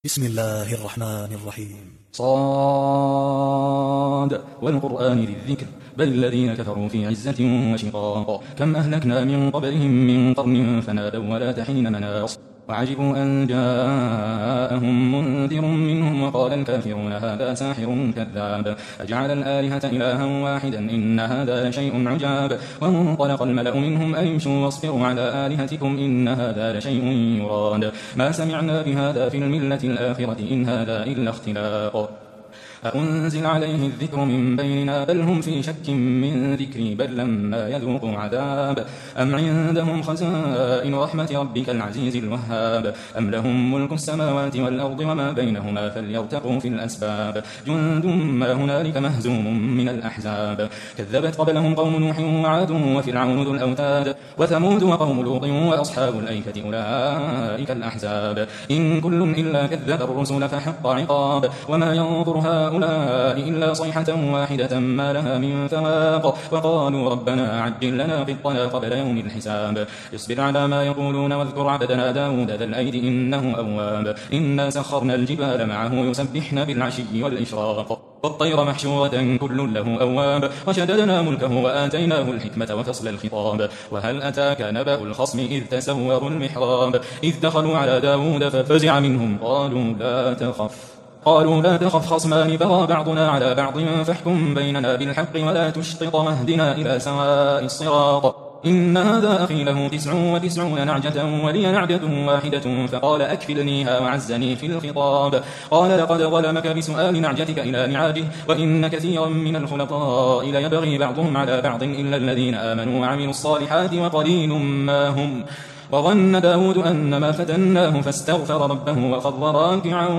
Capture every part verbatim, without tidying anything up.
بسم الله الرحمن الرحيم. صاد والقرآن ذي الذكر بل الذين كفروا في عزة وشقاق كم أهلكنا من قبلهم من قرن فنادوا ولا حين مناص وعجبوا أن جاءهم منذر منهم وقال الكافرون هذا ساحر كذاب أجعل الآلهة إلها واحدا إن هذا لشيء عجاب وانطلق الملأ منهم أن امشوا واصبروا على آلهتكم إن هذا لشيء يراد ما سمعنا بهذا في الملة الآخرة إن هذا إلا اختلاق أأنزل عليه الذكر من بيننا بل هم في شك من ذكري بل لما يذوقوا عذاب أم عندهم خزائن رحمة ربك العزيز الوهاب أم لهم ملك السماوات والأرض وما بينهما فليرتقوا في الأسباب جند ما هنالك مهزوم من الأحزاب كذبت قبلهم قوم نوح وعاد وفرعون ذو الأوتاد وثمود وقوم لوط وأصحاب الأيكة أولئك الأحزاب إن كل إلا كذب الرسل فحق عقاب وما ينظر هؤلاء إلا صيحة واحدة ما لها من فواق وقالوا ربنا عجل لنا قطنا قبل يوم الحساب اصبر على ما يقولون واذكر عبدنا داود ذا الأيد إنه أواب إنا سخرنا الجبال معه يسبحن بالعشي والإشراق والطير محشورة كل له أواب وشددنا ملكه وآتيناه الحكمة وفصل الخطاب وهل أتاك نبأ الخصم إذ تسوروا المحراب إذ دخلوا على داود ففزع منهم قالوا لا تخف قالوا لا تخف خصمان بغى بعضنا على بعض فاحكم بيننا بالحق ولا تشطط واهدنا إلى سواء الصراط إن هذا أخي له تسع وتسعون نعجة ولي نعجة واحدة فقال أكفلنيها وعزني في الخطاب قال لقد ظلمك بسؤال نعجتك إلى نعاجه وإن كثيرا من الخلطاء ليبغي بعضهم على بعض إلا الذين آمنوا وعملوا الصالحات وقليل ما هم وظن داود أن ما فتناه فاستغفر ربه وخر راكعا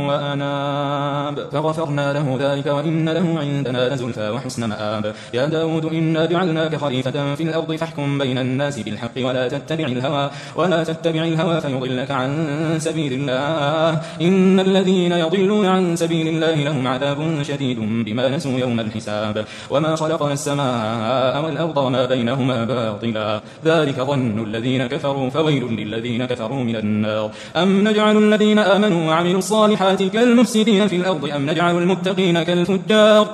وأناب فغفرنا له ذلك وإن له عندنا لزلفى وحسن مآب يا داود إنا جعلناك خليفة في الأرض فاحكم بين الناس بالحق ولا تتبع الهوى ولا تتبع الهوى فيضلك عن سبيل الله إن الذين يضلون عن سبيل الله لهم عذاب شديد بما نسوا يوم الحساب وما خلقنا السماء والأرض وما بينهما باطلا ذلك ظن الذين كفروا فويل للذين كفروا من النار أم نجعل الذين آمنوا وعملوا الصالحات كالمفسدين في الأرض أم نجعل المتقين كالفجار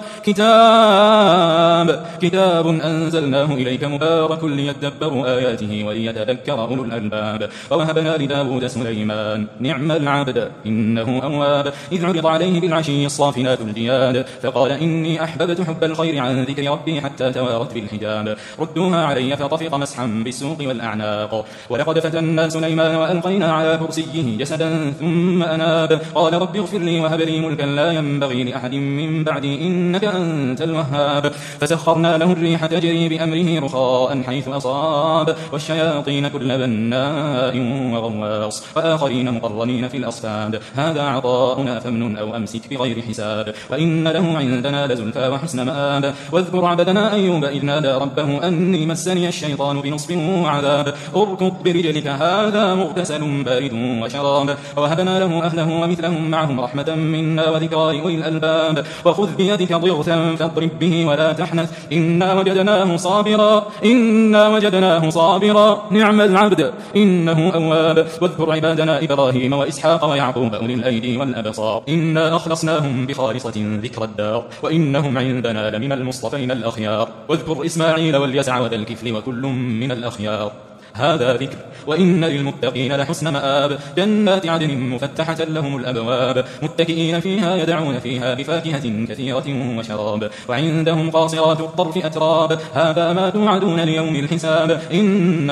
كتاب كتاب أنزلناه إليك مبارك ليدبروا آياته وليتذكر أولو الألباب ووهبنا لداود سليمان نعم العبد إنه أواب إذ عرض عليه بالعشي الصافنات الجياد فقال إني أحببت حب الخير عن ذكر ربي حتى توارت بالحجاب ردوها علي فطفق مسحا بالسوق والأعناق ولقد فتنا سليمان وألقينا على كرسيه جسدا ثم أناب قال رب اغفر لي وهب لي ملكا لا ينبغي لأحد من بعدي إنك أنت الوهاب فسخرنا له الريح تجري بأمره رخاء حيث أصاب والشياطين كل بناء وغواص وآخرين مقرنين في الأصفاد هذا عطاؤنا فامنن أو أمسك بغير حساب وإن له عندنا لزلفى وحسن مآب واذكر عبدنا أيوب إذ نادى ربه أني مسني الشيطان بنصب وعذاب اركض برجلك هذا مغتسل بارد وشراب ووهبنا له أهله ومثلهم معهم رحمة منا وذكرى لأولي الألباب وخذ بيدك ضغثا فاضرب به ولا تحنث إنا وجدناه صابرا إنا وجدناه صابرا نعم العبد إنه أواب واذكر عبادنا إبراهيم وإسحاق ويعقوب أولي الأيدي والأبصار إنا أخلصناهم بخالصة ذكر الدار وإنهم عندنا لمن المصطفين الأخيار واذكر إسماعيل واليسع وذا الكفل وكل من الأخيار هذا ذكر وإن للمتقين لحسن مآب جنات عدن مفتحة لهم الأبواب متكئين فيها يدعون فيها بفاكهة كثيرة وشراب وعندهم قاصرات الطرف أتراب هذا ما توعدون ليوم الحساب إن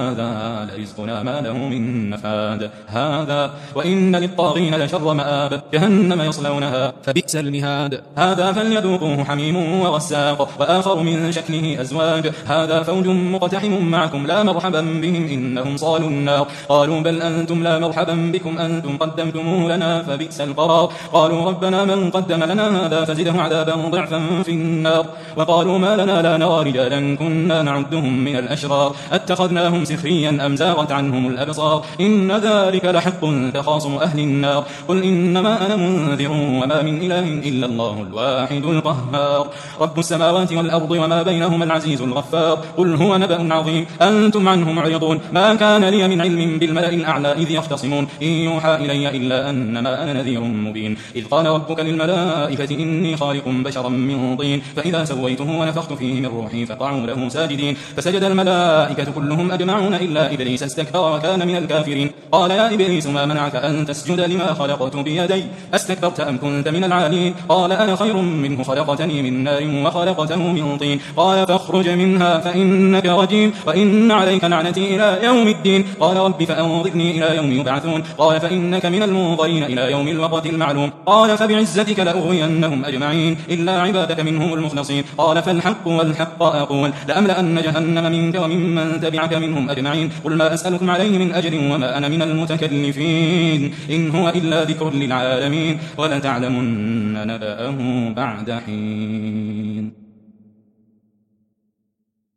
هذا لرزقنا ما له من نفاد هذا وإن للطاغين لشر مآب جهنم يصلونها فبئس المهاد هذا فليذوقوه حميم وغساق وآخر من شكله أزواج هذا فوج مقتحم معكم لا مرحبا بهم إنهم صالوا النار قالوا بل أنتم لا مرحبا بكم أنتم قدمتموه لنا فبئس القرار قالوا ربنا من قدم لنا هذا فزده عذابا ضعفا في النار وقالوا ما لنا لا نرى رجالا كنا نعدهم من الأشرار اتخذناهم سخريا أم زاغت عنهم الأبصار إن ذلك لحق تخاصم أهل النار قل إنما أنا منذر وما من إله إلا الله الواحد القهار رب السماوات والأرض وما بينهما العزيز الغفار قل هو نبأ عظيم أنتم عنه معرضون ما كان لي من علم بالملأ الأعلى إذ يختصمون إن يوحى إلي إلا أنما أنا نذير مبين إذ قال ربك للملائكة إني خالق بشرا من طين فإذا سويته ونفخت فيه من روحي فقعوا له ساجدين فسجد الملائكة كلهم أجمعون إلا إبليس استكبر وكان من الكافرين قال يا إبليس ما منعك أن تسجد لما خلقت بيدي أستكبرت أم كنت من العالين قال أنا خير منه خلقتني من نار وخلقته من طين قال فاخرج منها فإنك رجيم وإن عليك لعنتي إلى يوم الدين قال رب فأنظرني إلى يوم يبعثون قال فإنك من المنظرين إلى يوم الوقت المعلوم قال فبعزتك لأغوينهم أجمعين إلا عبادك منهم المخلصين قال فالحق والحق أقول لأملأن جهنم منك وممن تبعك منهم أجمعين قل ما أسألكم عليه من أجر وما أنا من المتكلفين إن هو إلا ذكر للعالمين ولتعلمن نبأه بعد حين.